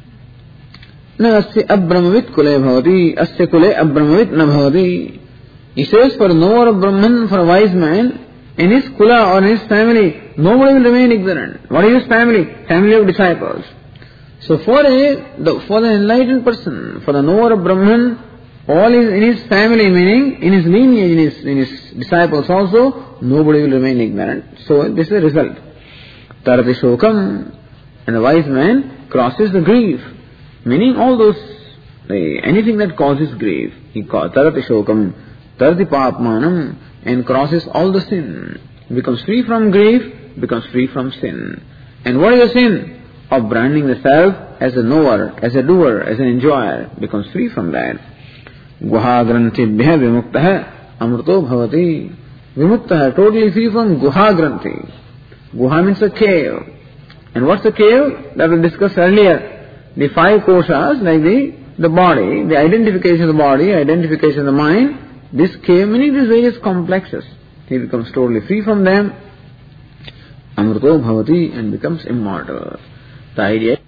Na asya abrahmavit kule bhavati, asya kule abrahmavit na bhavati. He says for a knower of Brahman, for a wise man, in his kula or in his family, nobody will remain ignorant. What is his family? Family of disciples. So for a the, for the enlightened person, for the knower of Brahman, all is in his family, meaning in his lineage, in his, in his disciples also, nobody will remain ignorant. So this is the result. Tarati shokam, and the wise man crosses the grief, meaning all those, anything that causes grief. He calls tarati shokam, tarati papmanam, and crosses all the sin. Becomes free from grief, becomes free from sin. And what is the sin? Of branding the self as a knower, as a doer, as an enjoyer, becomes free from that. Guha grantibhya vimuktah amrto bhavati. Vimuktah, totally free from guha granthi. Guha means a cave. And what's a cave? That we discussed earlier. The five koshas, like the, the body, the identification of the body, identification of the mind, this cave, meaning these various complexes. He becomes totally free from them. Amrto bhavati, and becomes immortal. The idea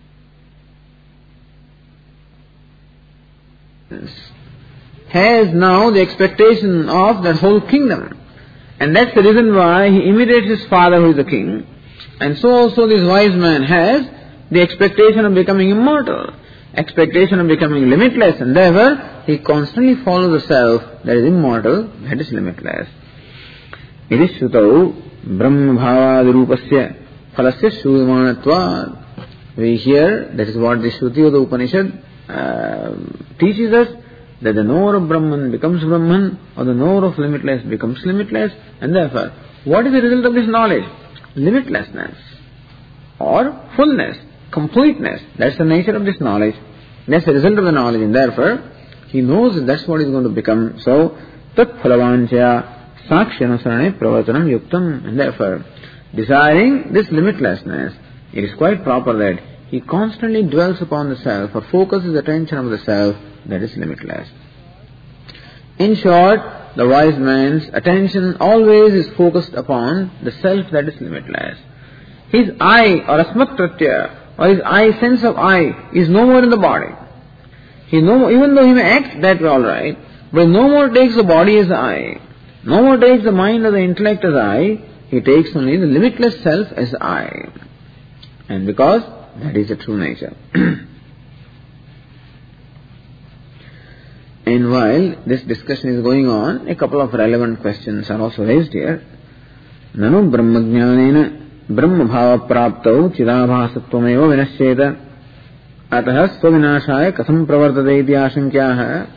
has now the expectation of that whole kingdom. And that's the reason why he imitates his father who is the king. And so also this wise man has the expectation of becoming immortal, expectation of becoming limitless, and therefore he constantly follows the self that is immortal, that is limitless. It is Shrutau Brahma Bhavadirupasya Phalasya Shuddhamanatvad. We hear, that is what the Shruti of the Upanishad uh, teaches us, that the knower of Brahman becomes Brahman, or the knower of limitless becomes limitless, and therefore, what is the result of this knowledge? Limitlessness, or fullness, completeness. That's the nature of this knowledge. That's the result of the knowledge, and therefore, he knows that that's what is going to become. So, tat phalavanchaya sakshanasarane pravatanam yuktam, and therefore, desiring this limitlessness, it is quite proper that he constantly dwells upon the self, or focuses attention on the self that is limitless. In short, the wise man's attention always is focused upon the self that is limitless. His I, or asmat pratya, or his I, sense of I, is no more in the body. He no, even though he may act that way all right, but no more takes the body as I, no more takes the mind or the intellect as I, he takes only the limitless self as I. And because that is the true nature. And while this discussion is going on, a couple of relevant questions are also raised here. Nanu brahmajnanena brahma bhava praptau chidabhasattvameva vinashyeta atah svavinashaya katham pravartate iti ashankyaha.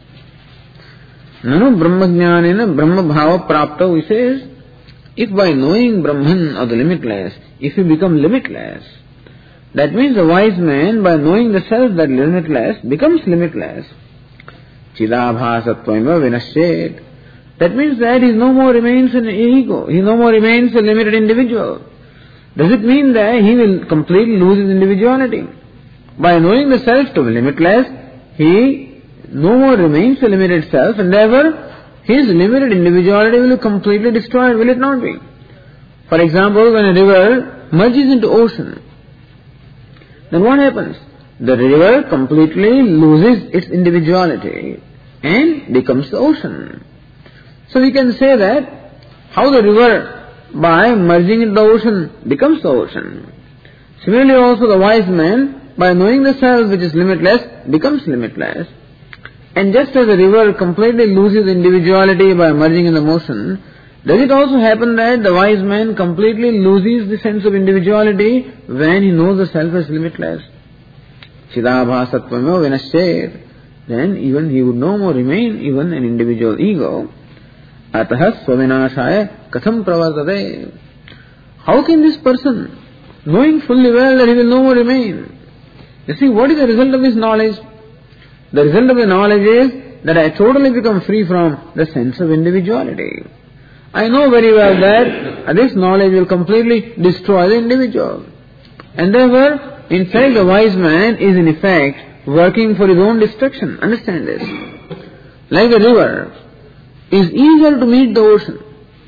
Nanu brahmajnanena brahma bhava praptau, he says, if by knowing Brahman or the limitless, if you become limitless, that means the wise man, by knowing the self that is limitless, becomes limitless. Chidabhasattvameva vinashyet. That means that he no more remains an ego, he no more remains a limited individual. Does it mean that he will completely lose his individuality? By knowing the self to be limitless, he no more remains a limited self, and therefore his limited individuality will be completely destroyed, will it not be? For example, when a river merges into ocean, then what happens? The river completely loses its individuality and becomes the ocean. So we can say that how the river, by merging into the ocean, becomes the ocean. Similarly also the wise man, by knowing the self which is limitless, becomes limitless. And just as the river completely loses individuality by merging in the ocean, does it also happen that the wise man completely loses the sense of individuality when he knows the self as limitless? Chidabhasattvameva vinashyet. Then even he would no more remain even an individual ego. Atah svavinashaya katham pravartate. How can this person, knowing fully well that he will no more remain? You see, what is the result of this knowledge? The result of the knowledge is that I totally become free from the sense of individuality. I know very well that this knowledge will completely destroy the individual. And therefore, in fact, the wise man is in effect working for his own destruction. Understand this. Like a river is eager to meet the ocean.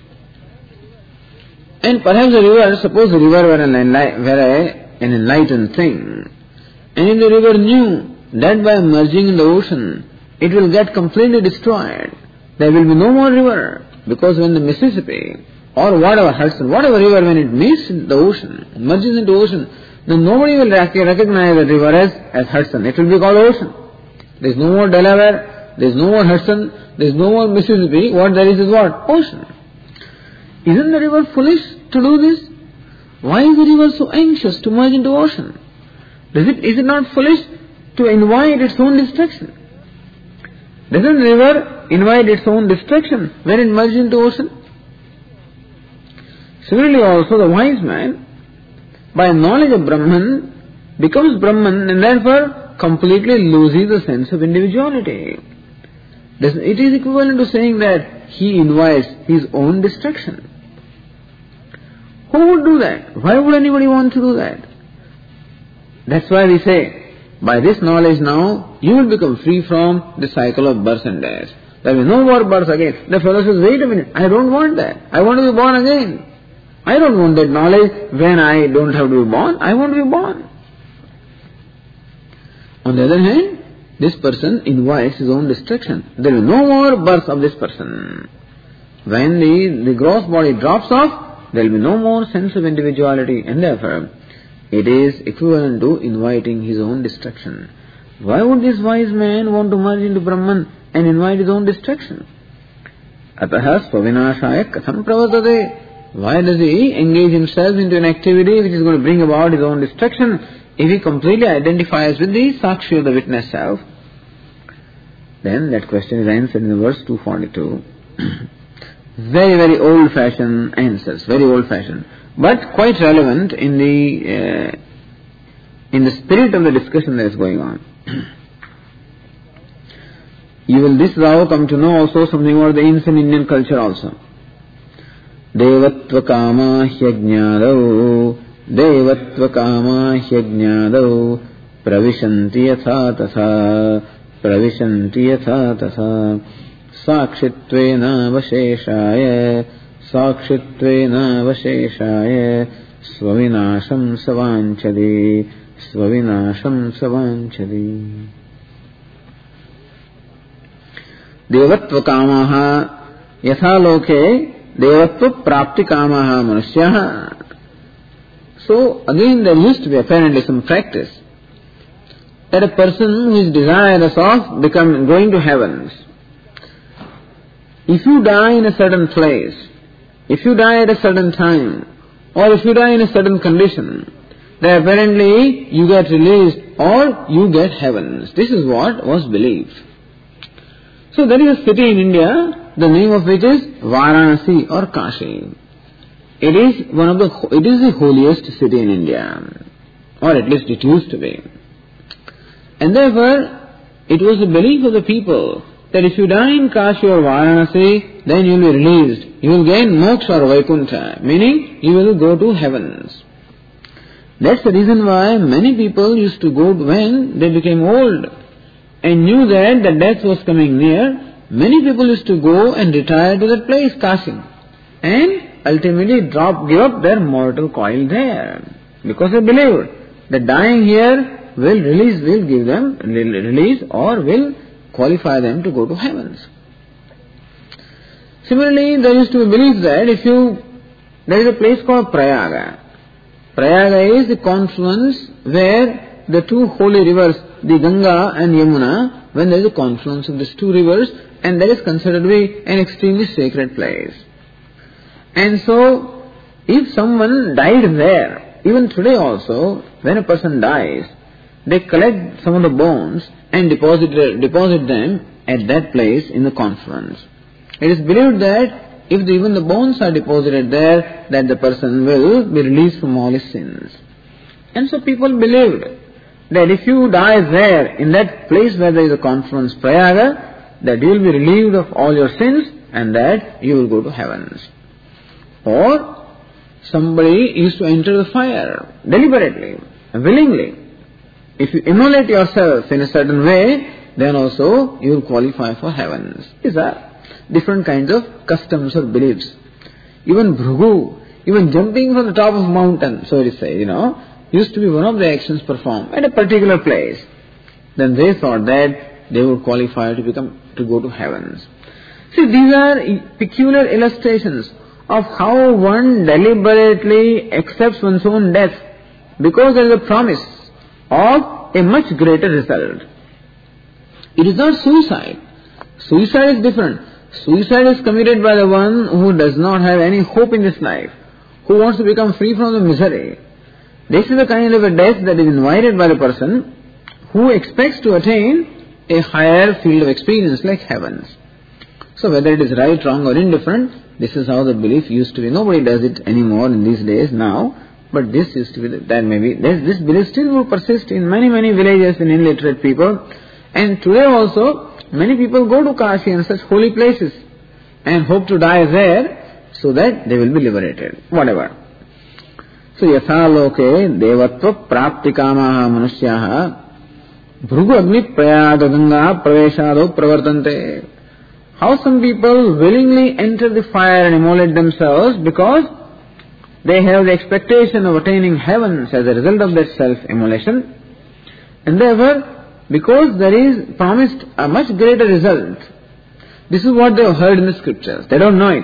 And perhaps the river, suppose the river were an, enli- were a, an enlightened thing, and if the river knew that by merging in the ocean, it will get completely destroyed, there will be no more river. Because when the Mississippi or whatever Hudson, whatever river, when it meets the ocean, merges into ocean, then nobody will recognize the river as, as Hudson. It will be called ocean. There is no more Delaware, there is no more Hudson, there is no more Mississippi. What there is is what? Ocean. Isn't the river foolish to do this? Why is the river so anxious to merge into ocean? Does it, is it not foolish to invite its own destruction? Doesn't the river invite its own destruction when it merges into ocean? Similarly also the wise man, by knowledge of Brahman, becomes Brahman and therefore completely loses the sense of individuality. It is equivalent to saying that he invites his own destruction. Who would do that? Why would anybody want to do that? That's why we say, by this knowledge now, you will become free from the cycle of birth and death. There will be no more birth again. The fellow says, wait a minute, I don't want that. I want to be born again. I don't want that knowledge when I don't have to be born. I want to be born. On the other hand, this person invites his own destruction. There will be no more birth of this person. When the, the gross body drops off, there will be no more sense of individuality, and therefore it is equivalent to inviting his own destruction. Why would this wise man want to merge into Brahman and invite his own destruction? Ataha swavinashaya katham pravartate. Why does he engage himself into an activity which is going to bring about his own destruction if he completely identifies with the Sakshi of the witness self? Then that question is answered in the verse two forty-two. Very, very old-fashioned answers, very old-fashioned, but quite relevant in the uh, in the spirit of the discussion that is going on. You will this thou come to know also something about the ancient Indian culture also. Devatva kama hyajnadau, Devatva kama hyajnadau, pravishanti yatha tatha, pravishanti yatha tatha, sakshitvena vasheshaya, sakshitvena vasheshaya, svavinasham savanchadi, svavinasham savanchadi. Devatva kamaha yatha loke devatva prapti kamaha manusyaha. So again there used to be apparently some practice that a person who is desirous of becoming going to heavens, if you die in a certain place, if you die at a certain time, or if you die in a certain condition, then apparently you get released or you get heavens. This is what was believed. So there is a city in India, the name of which is Varanasi or Kashi. It is one of the, it is the holiest city in India, or at least it used to be. And therefore, it was the belief of the people that if you die in Kashi or Varanasi, then you will be released. You will gain moksha or Vaikuntha, meaning you will go to heavens. That's the reason why many people used to go when they became old and knew that the death was coming near. Many people used to go and retire to that place, Kashi, and ultimately drop, give up their mortal coil there, because they believed that dying here will release, will give them release or will qualify them to go to heavens. Similarly, there used to be belief that if you, there is a place called Prayaga. Prayaga is the confluence where the two holy rivers, the Ganga and Yamuna, when there is a confluence of these two rivers, and that is considered to be an extremely sacred place. And so, if someone died there, even today also, when a person dies, they collect some of the bones and deposit, deposit them at that place in the confluence. It is believed that if the, even the bones are deposited there, that the person will be released from all his sins. And so people believed that if you die there, in that place where there is a confluence, Prayaga, that you will be relieved of all your sins and that you will go to heavens. Or somebody used to enter the fire deliberately, willingly. If you immolate yourself in a certain way, then also you will qualify for heavens. These are different kinds of customs or beliefs. Even Bhrigu, even jumping from the top of a mountain, so to say, you know, used to be one of the actions performed at a particular place. Then they thought that they would qualify to become, to go to heavens. See, these are peculiar illustrations of how one deliberately accepts one's own death because there is a promise of a much greater result. It is not suicide. Suicide is different. Suicide is committed by the one who does not have any hope in this life, who wants to become free from the misery. This is the kind of a death that is invited by the person who expects to attain a higher field of experience like heavens. So whether it is right, wrong or indifferent, this is how the belief used to be. Nobody does it anymore in these days now, but this used to be, that maybe, this, this belief still will persist in many, many villages in illiterate people. And today also, many people go to Kashi and such holy places and hope to die there so that they will be liberated, whatever. So yatha loke devatva prapti kamaha manusyaha bhrugu agni prayada ganga praveshado pravartante. How some people willingly enter the fire and immolate themselves because they have the expectation of attaining heavens as a result of that self-immolation, and therefore, because there is promised a much greater result. This is what they have heard in the scriptures. They don't know it.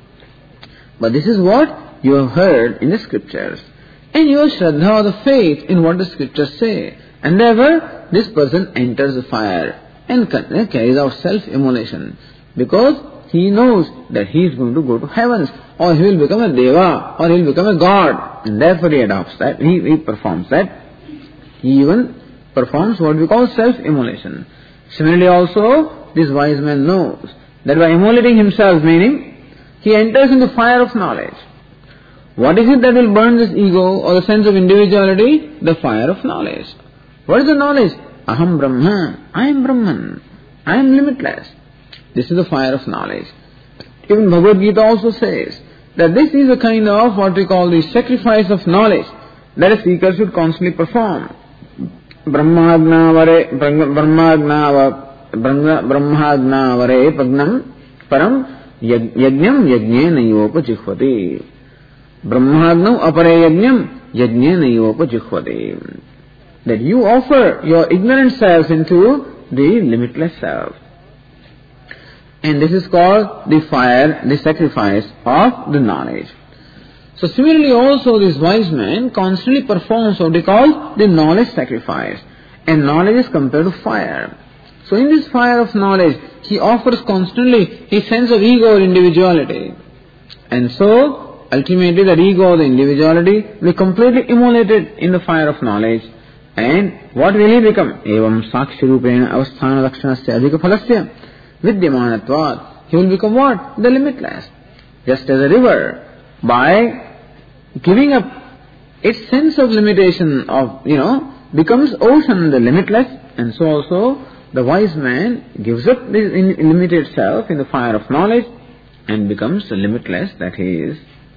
But this is what you have heard in the scriptures. And you have shraddha or the faith in what the scriptures say. And therefore, this person enters the fire and carries out self-immolation. Because he knows that he is going to go to heavens, or he will become a deva, or he will become a god. And therefore he adopts that, he, he performs that. He even performs what we call self-immolation. Similarly also, this wise man knows that by immolating himself, meaning he enters in the fire of knowledge. What is it that will burn this ego or the sense of individuality? The fire of knowledge. What is the knowledge? Aham Brahma, I am Brahman, I am limitless. This is the fire of knowledge. Even Bhagavad Gita also says that this is a kind of what we call the sacrifice of knowledge that a seeker should constantly perform. Brahmagnavare Brahmagnava Brahmagnavare Pagnam Param Yajnam Yajne Nayopa Jikhvati. Brahmagnam Apare Yajnam Yajne Nayopa Jikhvati. That you offer your ignorant selves into the limitless self. And this is called the fire, the sacrifice of the knowledge. So similarly also this wise man constantly performs what they call the knowledge sacrifice. And knowledge is compared to fire. So in this fire of knowledge, he offers constantly his sense of ego or individuality. And so ultimately that ego or the individuality will be completely immolated in the fire of knowledge. And what will he become? Evam sakshirupena avasthana lakshanasya adhika phalasya vidyamanatvat. He will become what? The limitless. Just as a river, by giving up its sense of limitation of, you know, becomes ocean, the limitless, and so also the wise man gives up this limited self in the fire of knowledge and becomes the limitless that he is.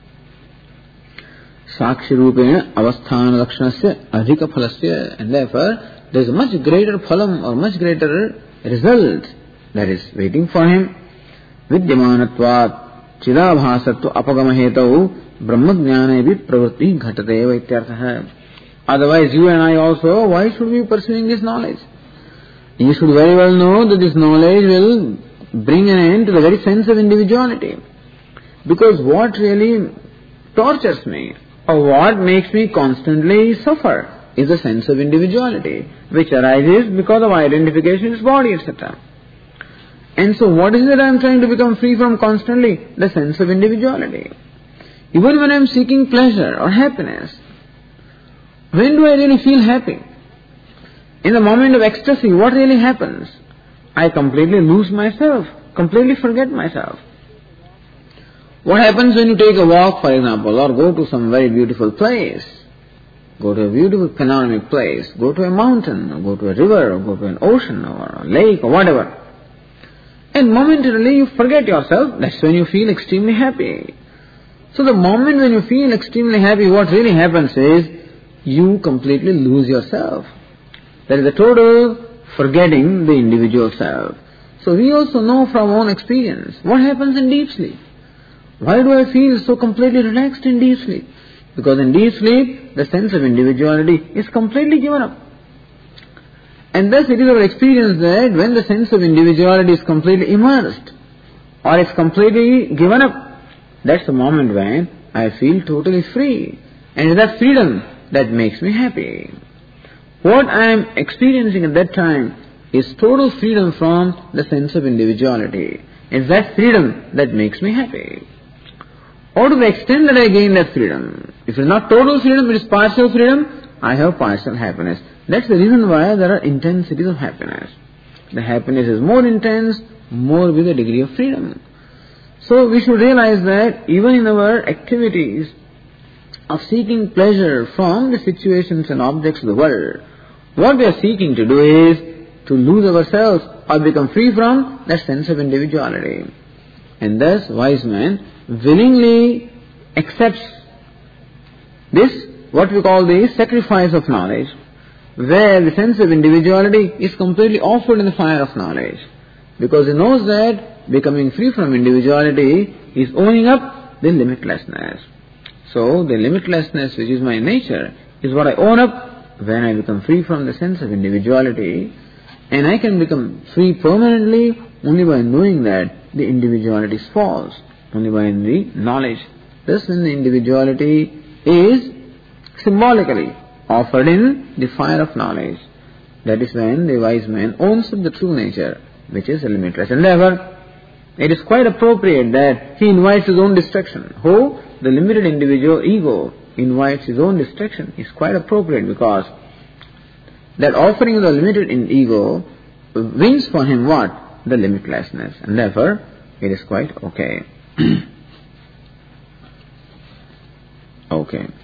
Sakshirupena avasthana lakshanasya adhika phalasya, and therefore there is a much greater phalam or much greater result that is waiting for him. Vidyamanatvat Chidabhasattu apagamahetau brahmajnane pravritti ghatateva ityartha. Otherwise you and I also, why should we be pursuing this knowledge? You should very well know that this knowledge will bring an end to the very sense of individuality. Because what really tortures me, or what makes me constantly suffer, is the sense of individuality, which arises because of identification with body, et cetera. And so what is it I am trying to become free from constantly? The sense of individuality. Even when I am seeking pleasure or happiness, when do I really feel happy? In the moment of ecstasy, what really happens? I completely lose myself, completely forget myself. What happens when you take a walk, for example, or go to some very beautiful place? Go to a beautiful panoramic place, go to a mountain, or go to a river, or go to an ocean, or a lake, or whatever. And momentarily you forget yourself, that's when you feel extremely happy. So the moment when you feel extremely happy, what really happens is, you completely lose yourself. There is a total forgetting the individual self. So we also know from our own experience, what happens in deep sleep? Why do I feel so completely relaxed in deep sleep? Because in deep sleep, the sense of individuality is completely given up. And thus it is our experience that when the sense of individuality is completely immersed, or it's completely given up, that's the moment when I feel totally free. And it's that freedom that makes me happy. What I am experiencing at that time is total freedom from the sense of individuality. It's that freedom that makes me happy. Or to the extent that I gain that freedom, if it's not total freedom, it is partial freedom, I have partial happiness. That's the reason why there are intensities of happiness. The happiness is more intense, more with a degree of freedom. So we should realize that even in our activities of seeking pleasure from the situations and objects of the world, what we are seeking to do is to lose ourselves or become free from that sense of individuality. And thus, wise man willingly accepts this, what we call the sacrifice of knowledge, where the sense of individuality is completely offered in the fire of knowledge. Because he knows that becoming free from individuality is owning up the limitlessness. So, the limitlessness which is my nature is what I own up when I become free from the sense of individuality. And I can become free permanently only by knowing that the individuality is false, only by the knowledge. Thus, when the individuality is symbolically offered in the fire of knowledge, that is when the wise man owns up the true nature, which is a limitless endeavor. It is quite appropriate that he invites his own destruction. Who? The limited individual ego invites his own destruction. It's quite appropriate because that offering of the limited in ego wins for him what? The limitlessness. And therefore, it is quite okay. Okay.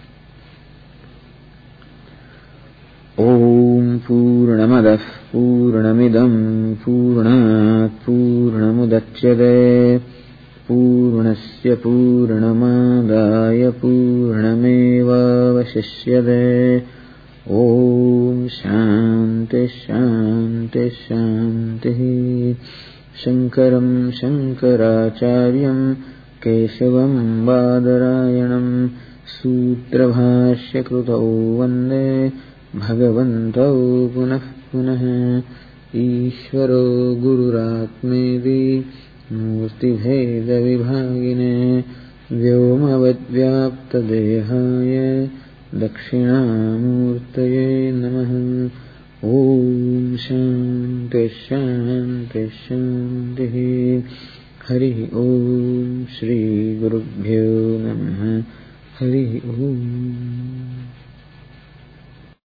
Om Purnamadah Purnamidam Purnat Purnamudachyate Purnasya Purnamadaya Purnameva Vashishyate. Om Shanti Shanti Shanti. Shankaram Shankaracharyam Keshavam Badarayanam Sutrabhashya Krutau Vande Bhagavantau Punah Punah. Ishvaro Gururatmedi Murti Bheda Vibhagine Vyomavad Dehaya Dakshinamurtaye Namaha. Om Shanti Shanti Shanti. Hari Om Shri Gurubhyo Namaha. Hari Om.